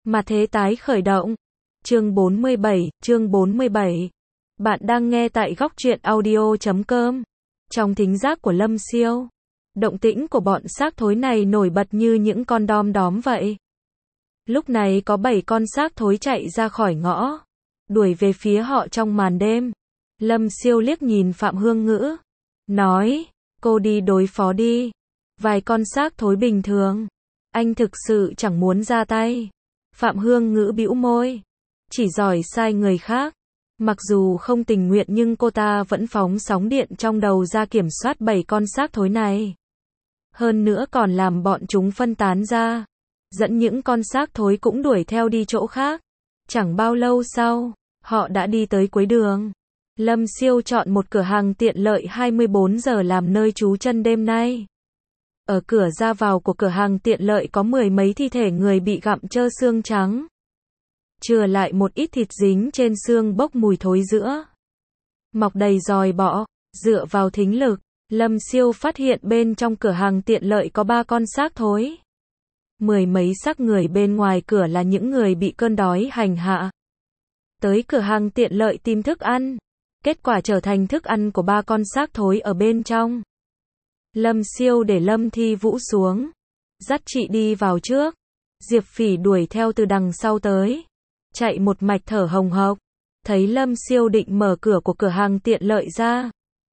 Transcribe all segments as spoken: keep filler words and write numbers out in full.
Mà thế tái khởi động. Chương bốn mươi bảy, chương bốn mươi bảy. Bạn đang nghe tại góc truyện audio chấm com. Trong thính giác của Lâm Siêu, động tĩnh của bọn xác thối này nổi bật như những con đom đóm vậy. Lúc này có bảy con xác thối chạy ra khỏi ngõ, đuổi về phía họ trong màn đêm. Lâm Siêu liếc nhìn Phạm Hương Ngữ, nói, cô đi đối phó đi. Vài con xác thối bình thường, anh thực sự chẳng muốn ra tay. Phạm Hương Ngữ bĩu môi, chỉ giỏi sai người khác. Mặc dù không tình nguyện nhưng cô ta vẫn phóng sóng điện trong đầu ra kiểm soát bảy con xác thối này. Hơn nữa còn làm bọn chúng phân tán ra, dẫn những con xác thối cũng đuổi theo đi chỗ khác. Chẳng bao lâu sau, họ đã đi tới cuối đường. Lâm Siêu chọn một cửa hàng tiện lợi hai mươi bốn giờ làm nơi trú chân đêm nay. Ở cửa ra vào của cửa hàng tiện lợi có mười mấy thi thể người bị gặm trơ xương trắng, chừa lại một ít thịt dính trên xương bốc mùi thối giữa, mọc đầy giòi bọ. Dựa vào thính lực, Lâm Siêu phát hiện bên trong cửa hàng tiện lợi có ba con xác thối. Mười mấy xác người bên ngoài cửa là những người bị cơn đói hành hạ, tới cửa hàng tiện lợi tìm thức ăn, kết quả trở thành thức ăn của ba con xác thối ở bên trong. Lâm Siêu để Lâm Thi Vũ xuống, dắt chị đi vào trước. Diệp Phỉ đuổi theo từ đằng sau tới, chạy một mạch thở hồng hộc. Thấy Lâm Siêu định mở cửa của cửa hàng tiện lợi ra,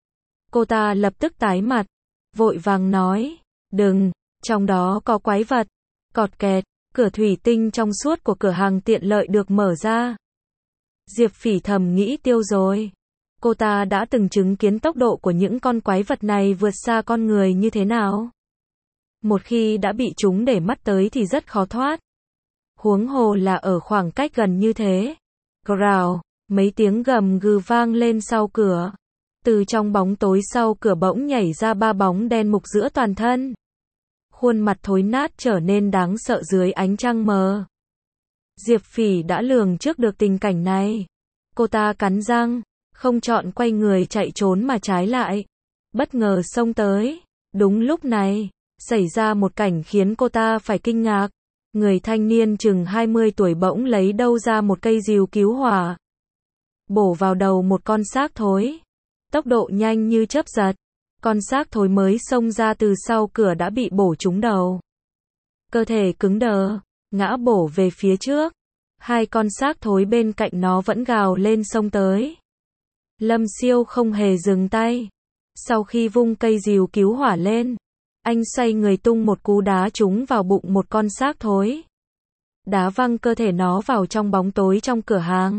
cô ta lập tức tái mặt, vội vàng nói, đừng, trong đó có quái vật. Cọt kẹt, cửa thủy tinh trong suốt của cửa hàng tiện lợi được mở ra. Diệp Phỉ thầm nghĩ tiêu rồi. Cô ta đã từng chứng kiến tốc độ của những con quái vật này vượt xa con người như thế nào. Một khi đã bị chúng để mắt tới thì rất khó thoát. Huống hồ là ở khoảng cách gần như thế. Growl, mấy tiếng gầm gừ vang lên sau cửa. Từ trong bóng tối sau cửa bỗng nhảy ra ba bóng đen mục giữa toàn thân. Khuôn mặt thối nát trở nên đáng sợ dưới ánh trăng mờ. Diệp Phỉ đã lường trước được tình cảnh này. Cô ta cắn răng, không chọn quay người chạy trốn mà trái lại, bất ngờ xông tới. Đúng lúc này, xảy ra một cảnh khiến cô ta phải kinh ngạc. Người thanh niên chừng hai mươi tuổi bỗng lấy đâu ra một cây rìu cứu hỏa, bổ vào đầu một con xác thối. Tốc độ nhanh như chớp giật. Con xác thối mới xông ra từ sau cửa đã bị bổ trúng đầu. Cơ thể cứng đờ, ngã bổ về phía trước. Hai con xác thối bên cạnh nó vẫn gào lên xông tới. Lâm Siêu không hề dừng tay. Sau khi vung cây rìu cứu hỏa lên, anh xoay người tung một cú đá trúng vào bụng một con xác thối, đá văng cơ thể nó vào trong bóng tối trong cửa hàng.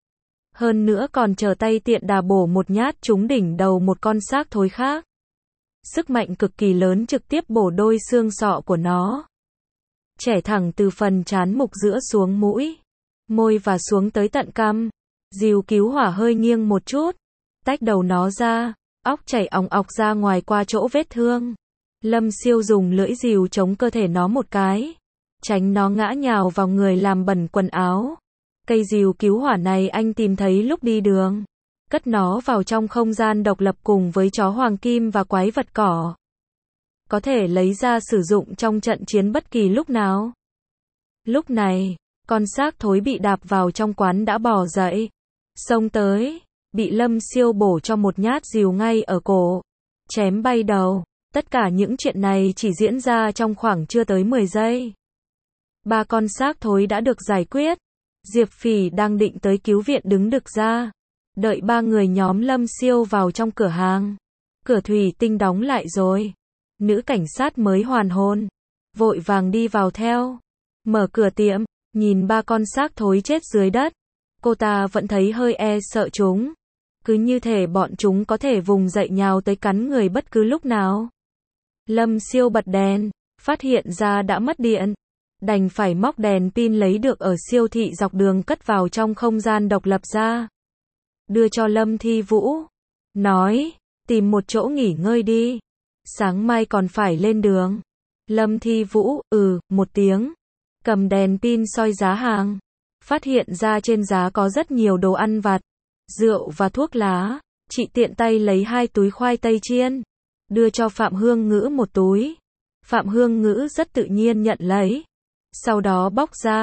Hơn nữa còn trở tay tiện đà bổ một nhát trúng đỉnh đầu một con xác thối khác. Sức mạnh cực kỳ lớn trực tiếp bổ đôi xương sọ của nó, chẻ thẳng từ phần trán mục giữa xuống mũi, môi và xuống tới tận cằm. Rìu cứu hỏa hơi nghiêng một chút, tách đầu nó ra, óc chảy òng ọc ra ngoài qua chỗ vết thương. Lâm Siêu dùng lưỡi rìu chống cơ thể nó một cái, tránh nó ngã nhào vào người làm bẩn quần áo. Cây rìu cứu hỏa này anh tìm thấy lúc đi đường, cất nó vào trong không gian độc lập cùng với chó hoàng kim và quái vật cỏ. Có thể lấy ra sử dụng trong trận chiến bất kỳ lúc nào. Lúc này, con xác thối bị đạp vào trong quán đã bò dậy, xông tới, bị Lâm Siêu bổ cho một nhát rìu ngay ở cổ, chém bay đầu. Tất cả những chuyện này chỉ diễn ra trong khoảng chưa tới mười giây. Ba con xác thối đã được giải quyết. Diệp Phỉ đang định tới cứu viện đứng đực ra, đợi ba người nhóm Lâm Siêu vào trong cửa hàng. Cửa thủy tinh đóng lại rồi. Nữ cảnh sát mới hoàn hồn, vội vàng đi vào theo. Mở cửa tiệm, nhìn ba con xác thối chết dưới đất, cô ta vẫn thấy hơi e sợ chúng. Cứ như thể bọn chúng có thể vùng dậy nhào tới cắn người bất cứ lúc nào. Lâm Siêu bật đèn, phát hiện ra đã mất điện, đành phải móc đèn pin lấy được ở siêu thị dọc đường cất vào trong không gian độc lập ra. Đưa cho Lâm Thi Vũ, nói, tìm một chỗ nghỉ ngơi đi, sáng mai còn phải lên đường. Lâm Thi Vũ, ừ, một tiếng, cầm đèn pin soi giá hàng, phát hiện ra trên giá có rất nhiều đồ ăn vặt, rượu và thuốc lá. Chị tiện tay lấy hai túi khoai tây chiên, đưa cho Phạm Hương Ngữ một túi. Phạm Hương Ngữ rất tự nhiên nhận lấy, sau đó bóc ra,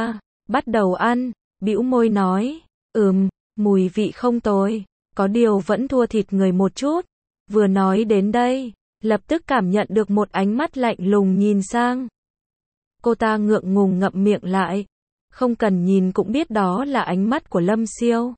bắt đầu ăn, bĩu môi nói, ừm, mùi vị không tồi, có điều vẫn thua thịt người một chút. Vừa nói đến đây, lập tức cảm nhận được một ánh mắt lạnh lùng nhìn sang. Cô ta ngượng ngùng ngậm miệng lại, không cần nhìn cũng biết đó là ánh mắt của Lâm Siêu.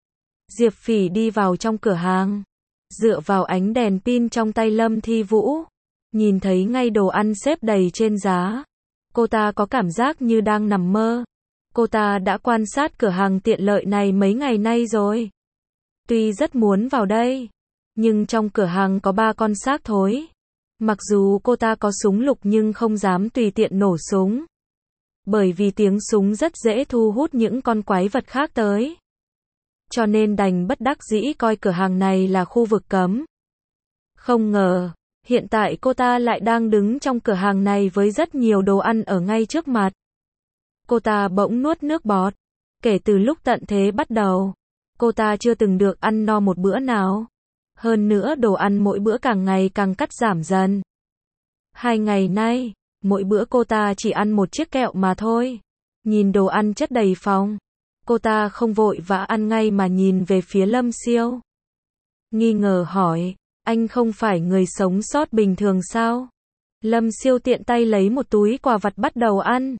Diệp Phỉ đi vào trong cửa hàng, dựa vào ánh đèn pin trong tay Lâm Thi Vũ, nhìn thấy ngay đồ ăn xếp đầy trên giá. Cô ta có cảm giác như đang nằm mơ. Cô ta đã quan sát cửa hàng tiện lợi này mấy ngày nay rồi. Tuy rất muốn vào đây, nhưng trong cửa hàng có ba con xác thối. Mặc dù cô ta có súng lục nhưng không dám tùy tiện nổ súng. Bởi vì tiếng súng rất dễ thu hút những con quái vật khác tới. Cho nên đành bất đắc dĩ coi cửa hàng này là khu vực cấm. Không ngờ, hiện tại cô ta lại đang đứng trong cửa hàng này với rất nhiều đồ ăn ở ngay trước mặt. Cô ta bỗng nuốt nước bọt. Kể từ lúc tận thế bắt đầu, cô ta chưa từng được ăn no một bữa nào. Hơn nữa đồ ăn mỗi bữa càng ngày càng cắt giảm dần. Hai ngày nay, mỗi bữa cô ta chỉ ăn một chiếc kẹo mà thôi. Nhìn đồ ăn chất đầy phòng, cô ta không vội vã ăn ngay mà nhìn về phía Lâm Siêu. Nghi ngờ hỏi, anh không phải người sống sót bình thường sao? Lâm Siêu tiện tay lấy một túi quà vặt bắt đầu ăn.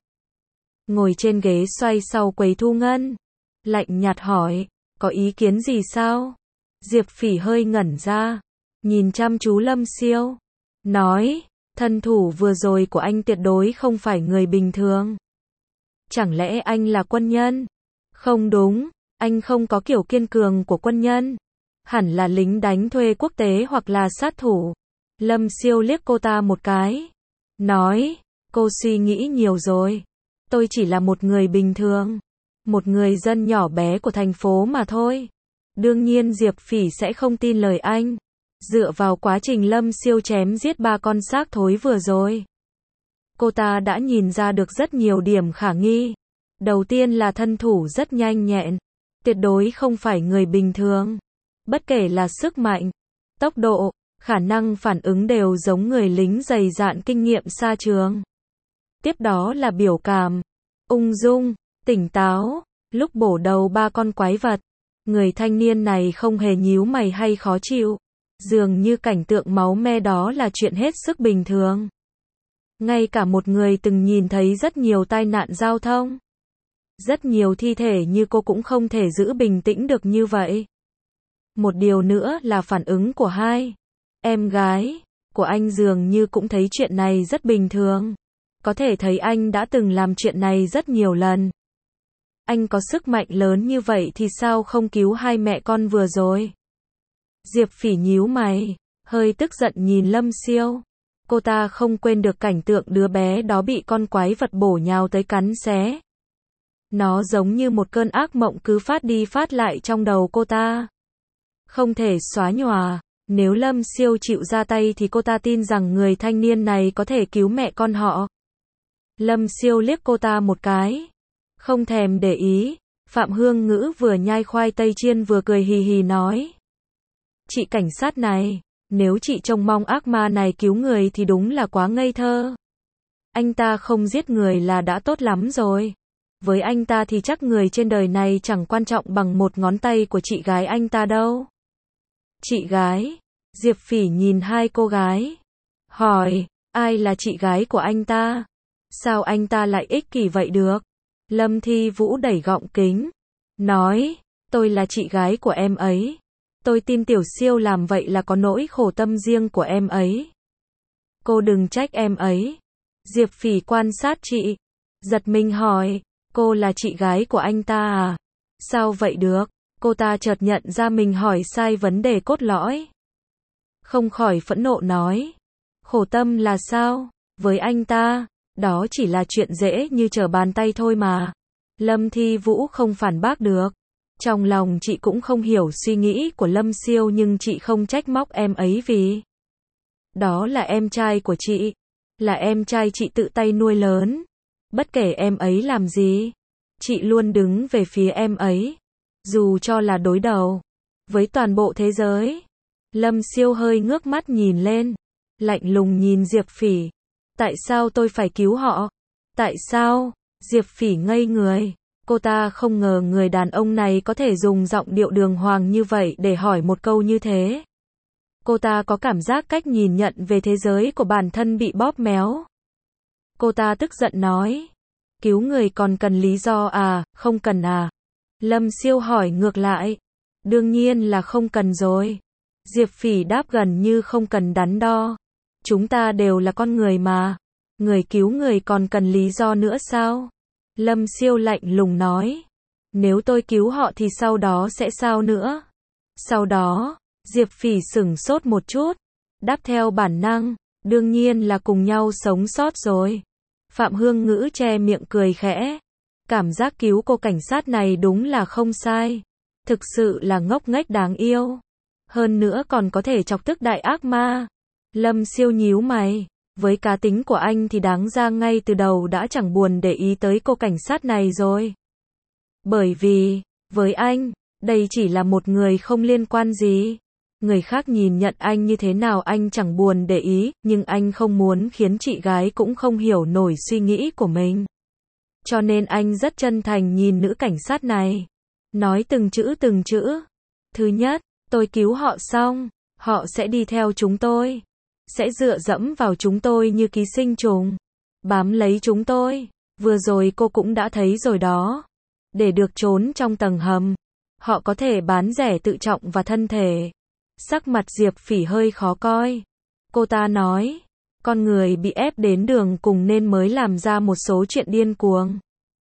Ngồi trên ghế xoay sau quầy thu ngân, lạnh nhạt hỏi, có ý kiến gì sao? Diệp Phỉ hơi ngẩn ra, nhìn chăm chú Lâm Siêu, nói, thân thủ vừa rồi của anh tuyệt đối không phải người bình thường. Chẳng lẽ anh là quân nhân? Không đúng, anh không có kiểu kiên cường của quân nhân. Hẳn là lính đánh thuê quốc tế hoặc là sát thủ. Lâm Siêu liếc cô ta một cái, nói, cô suy nghĩ nhiều rồi. Tôi chỉ là một người bình thường, một người dân nhỏ bé của thành phố mà thôi. Đương nhiên Diệp Phỉ sẽ không tin lời anh. Dựa vào quá trình Lâm Siêu chém giết ba con xác thối vừa rồi, cô ta đã nhìn ra được rất nhiều điểm khả nghi. Đầu tiên là thân thủ rất nhanh nhẹn, tuyệt đối không phải người bình thường. Bất kể là sức mạnh, tốc độ, khả năng phản ứng đều giống người lính dày dạn kinh nghiệm xa trường. Tiếp đó là biểu cảm, ung dung, tỉnh táo, lúc bổ đầu ba con quái vật. Người thanh niên này không hề nhíu mày hay khó chịu. Dường như cảnh tượng máu me đó là chuyện hết sức bình thường. Ngay cả một người từng nhìn thấy rất nhiều tai nạn giao thông, rất nhiều thi thể như cô cũng không thể giữ bình tĩnh được như vậy. Một điều nữa là phản ứng của hai em gái của anh dường như cũng thấy chuyện này rất bình thường. Có thể thấy anh đã từng làm chuyện này rất nhiều lần. Anh có sức mạnh lớn như vậy thì sao không cứu hai mẹ con vừa rồi? Diệp Phỉ nhíu mày, hơi tức giận nhìn Lâm Siêu. Cô ta không quên được cảnh tượng đứa bé đó bị con quái vật bổ nhào tới cắn xé. Nó giống như một cơn ác mộng cứ phát đi phát lại trong đầu cô ta. Không thể xóa nhòa. Nếu Lâm Siêu chịu ra tay thì cô ta tin rằng người thanh niên này có thể cứu mẹ con họ. Lâm Siêu liếc cô ta một cái, không thèm để ý. Phạm Hương Ngữ vừa nhai khoai tây chiên vừa cười hì hì nói, chị cảnh sát này, nếu chị trông mong ác ma này cứu người thì đúng là quá ngây thơ. Anh ta không giết người là đã tốt lắm rồi. Với anh ta thì chắc người trên đời này chẳng quan trọng bằng một ngón tay của chị gái anh ta đâu. Chị gái? Diệp Phỉ nhìn hai cô gái, hỏi, ai là chị gái của anh ta? Sao anh ta lại ích kỷ vậy được? Lâm Thi Vũ đẩy gọng kính, nói, tôi là chị gái của em ấy. Tôi tin Tiểu Siêu làm vậy là có nỗi khổ tâm riêng của em ấy. Cô đừng trách em ấy. Diệp Phỉ quan sát chị, giật mình hỏi, cô là chị gái của anh ta à? Sao vậy được? Cô ta chợt nhận ra mình hỏi sai vấn đề cốt lõi. Không khỏi phẫn nộ nói, khổ tâm là sao? Với anh ta, đó chỉ là chuyện dễ như trở bàn tay thôi mà. Lâm Thi Vũ không phản bác được. Trong lòng chị cũng không hiểu suy nghĩ của Lâm Siêu nhưng chị không trách móc em ấy vì đó là em trai của chị, là em trai chị tự tay nuôi lớn. Bất kể em ấy làm gì, chị luôn đứng về phía em ấy, dù cho là đối đầu với toàn bộ thế giới. Lâm Siêu hơi ngước mắt nhìn lên, lạnh lùng nhìn Diệp Phỉ. Tại sao tôi phải cứu họ? Tại sao? Diệp Phỉ ngây người. Cô ta không ngờ người đàn ông này có thể dùng giọng điệu đường hoàng như vậy để hỏi một câu như thế. Cô ta có cảm giác cách nhìn nhận về thế giới của bản thân bị bóp méo. Cô ta tức giận nói. Cứu người còn cần lý do à, không cần à? Lâm Siêu hỏi ngược lại. Đương nhiên là không cần rồi. Diệp Phỉ đáp gần như không cần đắn đo. Chúng ta đều là con người mà. Người cứu người còn cần lý do nữa sao? Lâm Siêu lạnh lùng nói. Nếu tôi cứu họ thì sau đó sẽ sao nữa? Sau đó, Diệp Phỉ sửng sốt một chút. Đáp theo bản năng. Đương nhiên là cùng nhau sống sót rồi. Phạm Hương Ngữ che miệng cười khẽ. Cảm giác cứu cô cảnh sát này đúng là không sai. Thực sự là ngốc nghếch đáng yêu. Hơn nữa còn có thể chọc tức đại ác ma. Lâm Siêu nhíu mày. Với cá tính của anh thì đáng ra ngay từ đầu đã chẳng buồn để ý tới cô cảnh sát này rồi. Bởi vì, với anh, đây chỉ là một người không liên quan gì. Người khác nhìn nhận anh như thế nào anh chẳng buồn để ý, nhưng anh không muốn khiến chị gái cũng không hiểu nổi suy nghĩ của mình. Cho nên anh rất chân thành nhìn nữ cảnh sát này. Nói từng chữ từng chữ. Thứ nhất, tôi cứu họ xong, họ sẽ đi theo chúng tôi. Sẽ dựa dẫm vào chúng tôi như ký sinh trùng. Bám lấy chúng tôi. Vừa rồi cô cũng đã thấy rồi đó. Để được trốn trong tầng hầm, họ có thể bán rẻ tự trọng và thân thể. Sắc mặt Diệp Phỉ hơi khó coi. Cô ta nói, con người bị ép đến đường cùng nên mới làm ra một số chuyện điên cuồng.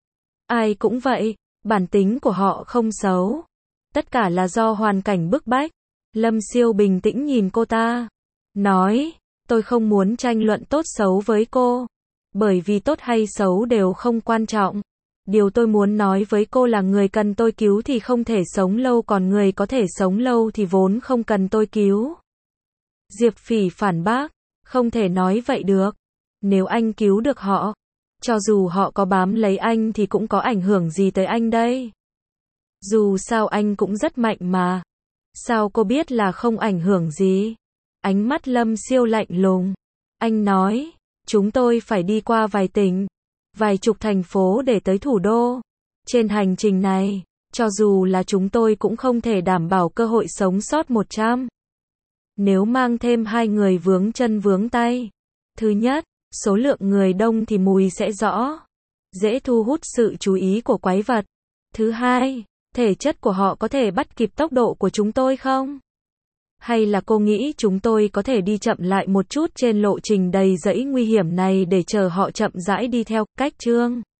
Ai cũng vậy, bản tính của họ không xấu. Tất cả là do hoàn cảnh bức bách. Lâm Siêu bình tĩnh nhìn cô ta. Nói, tôi không muốn tranh luận tốt xấu với cô. Bởi vì tốt hay xấu đều không quan trọng. Điều tôi muốn nói với cô là người cần tôi cứu thì không thể sống lâu, còn người có thể sống lâu thì vốn không cần tôi cứu. Diệp Phỉ phản bác, không thể nói vậy được. Nếu anh cứu được họ, cho dù họ có bám lấy anh thì cũng có ảnh hưởng gì tới anh đây? Dù sao anh cũng rất mạnh mà. Sao cô biết là không ảnh hưởng gì? Ánh mắt Lâm Siêu lạnh lùng. Anh nói, chúng tôi phải đi qua vài tỉnh, vài chục thành phố để tới thủ đô. Trên hành trình này, cho dù là chúng tôi cũng không thể đảm bảo cơ hội sống sót một trăm. Nếu mang thêm hai người vướng chân vướng tay. Thứ nhất, số lượng người đông thì mùi sẽ rõ. Dễ thu hút sự chú ý của quái vật. Thứ hai, thể chất của họ có thể bắt kịp tốc độ của chúng tôi không? Hay là cô nghĩ chúng tôi có thể đi chậm lại một chút trên lộ trình đầy rẫy nguy hiểm này để chờ họ chậm rãi đi theo cách chương?